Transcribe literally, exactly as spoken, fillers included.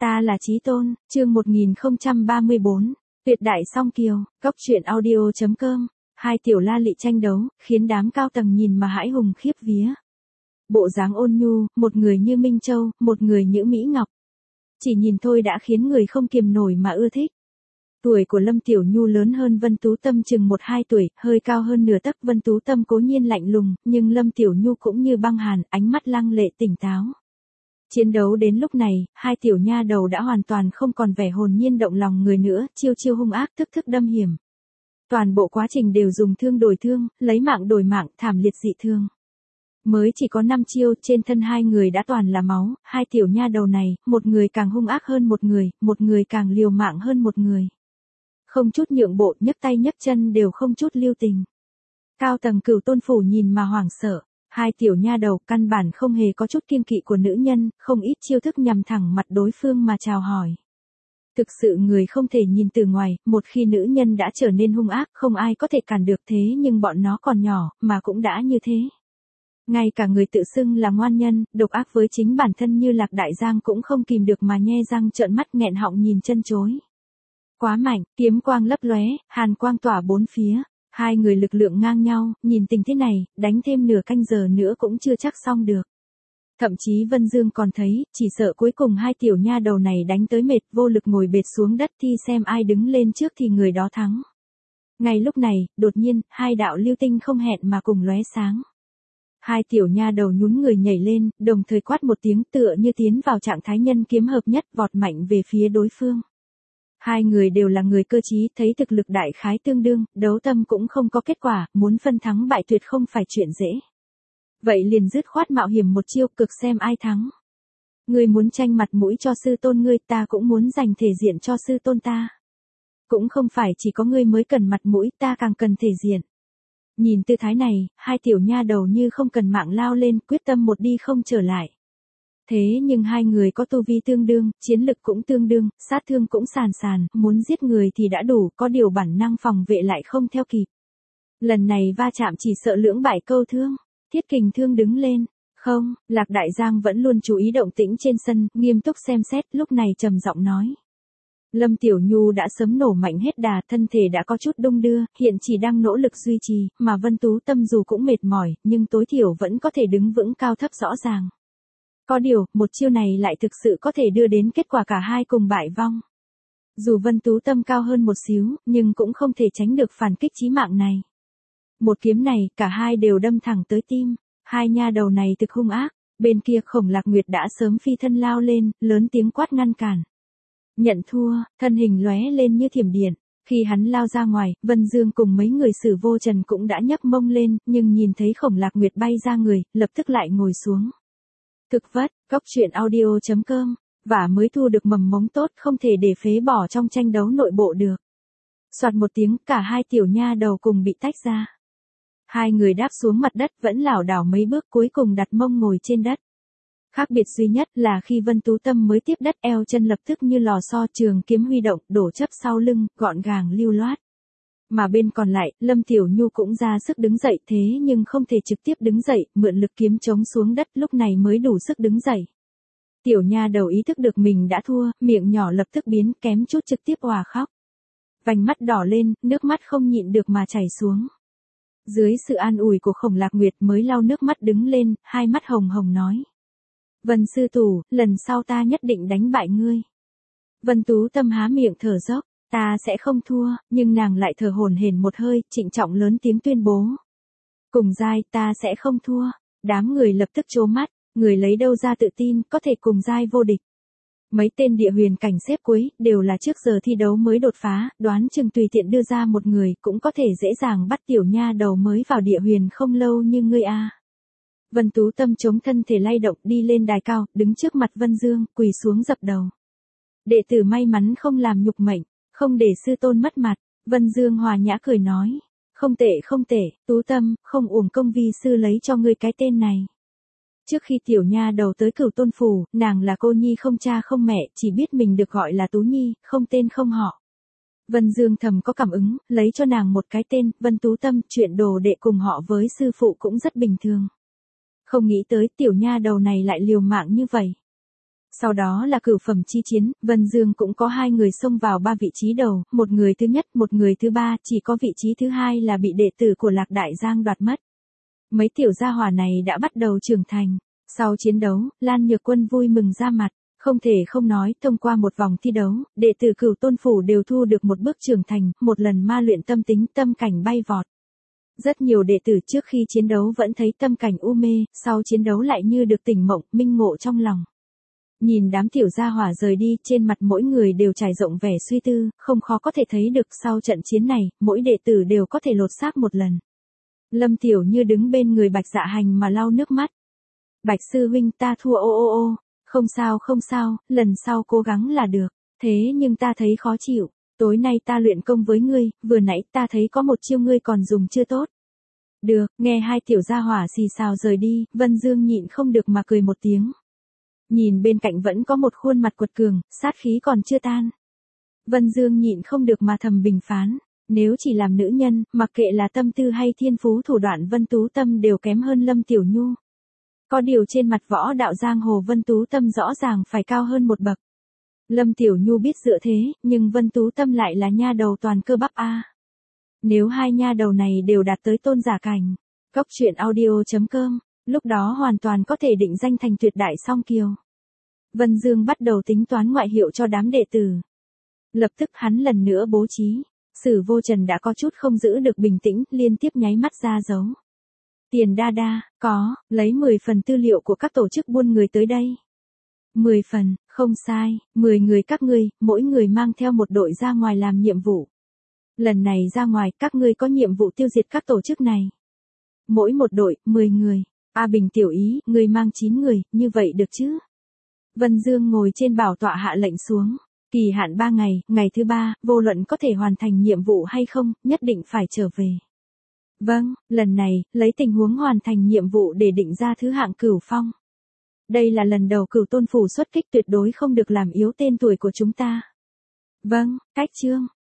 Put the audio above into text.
Ta là Chí Tôn, chương một nghìn không trăm ba mươi bốn, tuyệt đại song kiều, góc truyện audio chấm com, hai tiểu la lị tranh đấu, khiến đám cao tầng nhìn mà hãi hùng khiếp vía. Bộ dáng ôn nhu, một người như Minh Châu, một người như Mỹ Ngọc. Chỉ nhìn thôi đã khiến người không kiềm nổi mà ưa thích. Tuổi của Lâm Tiểu Nhu lớn hơn Vân Tú Tâm chừng một hai tuổi, hơi cao hơn nửa tấc. Vân Tú Tâm cố nhiên lạnh lùng, nhưng Lâm Tiểu Nhu cũng như băng hàn, ánh mắt lăng lệ tỉnh táo. Chiến đấu đến lúc này, hai tiểu nha đầu đã hoàn toàn không còn vẻ hồn nhiên động lòng người nữa, chiêu chiêu hung ác, thức thức đâm hiểm. Toàn bộ quá trình đều dùng thương đổi thương, lấy mạng đổi mạng, thảm liệt dị thương. Mới chỉ có năm chiêu, trên thân hai người đã toàn là máu, hai tiểu nha đầu này, một người càng hung ác hơn một người, một người càng liều mạng hơn một người. Không chút nhượng bộ, nhấc tay nhấc chân đều không chút lưu tình. Cao tầng Cửu Tôn phủ nhìn mà hoảng sợ. Hai tiểu nha đầu căn bản không hề có chút kiêng kỵ của nữ nhân, không ít chiêu thức nhằm thẳng mặt đối phương mà chào hỏi. Thực sự người không thể nhìn từ ngoài, một khi nữ nhân đã trở nên hung ác, không ai có thể cản được, thế nhưng bọn nó còn nhỏ, mà cũng đã như thế. Ngay cả người tự xưng là ngoan nhân, độc ác với chính bản thân như Lạc Đại Giang cũng không kìm được mà nhe răng trợn mắt nghẹn họng nhìn chân chối. Quá mạnh, kiếm quang lấp lóe, hàn quang tỏa bốn phía. Hai người lực lượng ngang nhau, nhìn tình thế này, đánh thêm nửa canh giờ nữa cũng chưa chắc xong được. Thậm chí Vân Dương còn thấy, chỉ sợ cuối cùng hai tiểu nha đầu này đánh tới mệt, vô lực ngồi bệt xuống đất thi xem ai đứng lên trước thì người đó thắng. Ngay lúc này, đột nhiên, hai đạo lưu tinh không hẹn mà cùng lóe sáng. Hai tiểu nha đầu nhún người nhảy lên, đồng thời quát một tiếng tựa như tiến vào trạng thái nhân kiếm hợp nhất, vọt mạnh về phía đối phương. Hai người đều là người cơ trí, thấy thực lực đại khái tương đương, đấu tâm cũng không có kết quả, muốn phân thắng bại tuyệt không phải chuyện dễ. Vậy liền dứt khoát mạo hiểm một chiêu, cực xem ai thắng. Ngươi muốn tranh mặt mũi cho sư tôn ngươi, ta cũng muốn giành thể diện cho sư tôn ta. Cũng không phải chỉ có ngươi mới cần mặt mũi, ta càng cần thể diện. Nhìn tư thái này, hai tiểu nha đầu như không cần mạng lao lên, quyết tâm một đi không trở lại. Thế nhưng hai người có tu vi tương đương, chiến lực cũng tương đương, sát thương cũng sàn sàn, muốn giết người thì đã đủ, có điều bản năng phòng vệ lại không theo kịp. Lần này va chạm chỉ sợ lưỡng bại câu thương. Thiết Kình Thương đứng lên. Không, Lạc Đại Giang vẫn luôn chú ý động tĩnh trên sân, nghiêm túc xem xét, lúc này trầm giọng nói. Lâm Tiểu Nhu đã sớm nổ mạnh hết đà, thân thể đã có chút đung đưa, hiện chỉ đang nỗ lực duy trì, mà Vân Tú Tâm dù cũng mệt mỏi, nhưng tối thiểu vẫn có thể đứng vững cao thấp rõ ràng. Có điều, một chiêu này lại thực sự có thể đưa đến kết quả cả hai cùng bại vong. Dù Vân Tú Tâm cao hơn một xíu, nhưng cũng không thể tránh được phản kích chí mạng này. Một kiếm này, cả hai đều đâm thẳng tới tim. Hai nha đầu này thực hung ác. Bên kia Khổng Lạc Nguyệt đã sớm phi thân lao lên, lớn tiếng quát ngăn cản. Nhận thua, thân hình lóe lên như thiểm điện. Khi hắn lao ra ngoài, Vân Dương cùng mấy người Sử Vô Trần cũng đã nhấc mông lên, nhưng nhìn thấy Khổng Lạc Nguyệt bay ra người, lập tức lại ngồi xuống. Thực vất, góc truyện audio chấm com, và mới thu được mầm mống tốt, không thể để phế bỏ trong tranh đấu nội bộ được. Soạt một tiếng, cả hai tiểu nha đầu cùng bị tách ra. Hai người đáp xuống mặt đất vẫn lảo đảo mấy bước, cuối cùng đặt mông ngồi trên đất. Khác biệt duy nhất là khi Vân Tú Tâm mới tiếp đất, eo chân lập tức như lò xo, trường kiếm huy động, đổ chấp sau lưng, gọn gàng lưu loát. Mà bên còn lại, Lâm Tiểu Nhu cũng ra sức đứng dậy, thế nhưng không thể trực tiếp đứng dậy, mượn lực kiếm chống xuống đất, lúc này mới đủ sức đứng dậy. Tiểu nha đầu ý thức được mình đã thua, miệng nhỏ lập tức biến, kém chút trực tiếp òa khóc. Vành mắt đỏ lên, nước mắt không nhịn được mà chảy xuống. Dưới sự an ủi của Khổng Lạc Nguyệt mới lau nước mắt đứng lên, hai mắt hồng hồng nói. Vân sư tổ, lần sau ta nhất định đánh bại ngươi. Vân Tú Tâm há miệng thở dốc. Ta sẽ không thua, nhưng nàng lại thở hổn hển một hơi, trịnh trọng lớn tiếng tuyên bố. Cùng giai, ta sẽ không thua. Đám người lập tức trố mắt, người lấy đâu ra tự tin, có thể cùng giai vô địch. Mấy tên địa huyền cảnh xếp cuối, đều là trước giờ thi đấu mới đột phá, đoán chừng tùy tiện đưa ra một người, cũng có thể dễ dàng bắt tiểu nha đầu mới vào địa huyền không lâu như ngươi a. Vân Tú Tâm chống thân thể lay động đi lên đài cao, đứng trước mặt Vân Dương, quỳ xuống dập đầu. Đệ tử may mắn không làm nhục mệnh. Không để sư tôn mất mặt, Vân Dương hòa nhã cười nói. Không tệ không tệ, Tú Tâm, không uổng công vi sư lấy cho ngươi cái tên này. Trước khi tiểu nha đầu tới Cửu Tôn phủ, nàng là cô nhi không cha không mẹ, chỉ biết mình được gọi là Tú Nhi, không tên không họ. Vân Dương thầm có cảm ứng, lấy cho nàng một cái tên, Vân Tú Tâm, chuyện đồ đệ cùng họ với sư phụ cũng rất bình thường. Không nghĩ tới tiểu nha đầu này lại liều mạng như vậy. Sau đó là cửu phẩm chi chiến, Vân Dương cũng có hai người xông vào ba vị trí đầu, một người thứ nhất, một người thứ ba, chỉ có vị trí thứ hai là bị đệ tử của Lạc Đại Giang đoạt mất. Mấy tiểu gia hỏa này đã bắt đầu trưởng thành. Sau chiến đấu, Lan Nhược Quân vui mừng ra mặt, không thể không nói, thông qua một vòng thi đấu, đệ tử Cửu Tôn Phủ đều thu được một bước trưởng thành, một lần ma luyện tâm tính, tâm cảnh bay vọt. Rất nhiều đệ tử trước khi chiến đấu vẫn thấy tâm cảnh u mê, sau chiến đấu lại như được tỉnh mộng, minh ngộ trong lòng. Nhìn đám tiểu gia hỏa rời đi, trên mặt mỗi người đều trải rộng vẻ suy tư, không khó có thể thấy được sau trận chiến này, mỗi đệ tử đều có thể lột xác một lần. Lâm Tiểu Như đứng bên người Bạch Dạ Hành mà lau nước mắt. Bạch sư huynh, ta thua ô ô ô, không sao không sao, lần sau cố gắng là được, thế nhưng ta thấy khó chịu, tối nay ta luyện công với ngươi, vừa nãy ta thấy có một chiêu ngươi còn dùng chưa tốt. Được, nghe hai tiểu gia hỏa xì xào rời đi, Vân Dương nhịn không được mà cười một tiếng. Nhìn bên cạnh vẫn có một khuôn mặt quật cường, sát khí còn chưa tan. Vân Dương nhịn không được mà thầm bình phán, nếu chỉ làm nữ nhân, mặc kệ là tâm tư hay thiên phú thủ đoạn Vân Tú Tâm đều kém hơn Lâm Tiểu Nhu. Có điều trên mặt võ đạo giang hồ Vân Tú Tâm rõ ràng phải cao hơn một bậc. Lâm Tiểu Nhu biết dựa thế, nhưng Vân Tú Tâm lại là nha đầu toàn cơ bắp a. Nếu hai nha đầu này đều đạt tới tôn giả cảnh, Cốc Truyện Audio chấm com, lúc đó hoàn toàn có thể định danh thành tuyệt đại song kiều. Vân Dương bắt đầu tính toán ngoại hiệu cho đám đệ tử. Lập tức hắn lần nữa bố trí, Sử Vô Trần đã có chút không giữ được bình tĩnh, liên tiếp nháy mắt ra dấu. Tiền đa đa, có, lấy mười phần tư liệu của các tổ chức buôn người tới đây. mười phần, không sai, mười người các ngươi, mỗi người mang theo một đội ra ngoài làm nhiệm vụ. Lần này ra ngoài, các ngươi có nhiệm vụ tiêu diệt các tổ chức này. Mỗi một đội, mười người. A Bình tiểu ý, ngươi mang chín người, như vậy được chứ? Vân Dương ngồi trên bảo tọa hạ lệnh xuống. Kỳ hạn ba ngày, ngày thứ ba, vô luận có thể hoàn thành nhiệm vụ hay không, nhất định phải trở về. Vâng, lần này, lấy tình huống hoàn thành nhiệm vụ để định ra thứ hạng Cửu Phong. Đây là lần đầu Cửu Tôn Phủ xuất kích, tuyệt đối không được làm yếu tên tuổi của chúng ta. Vâng, cách chương.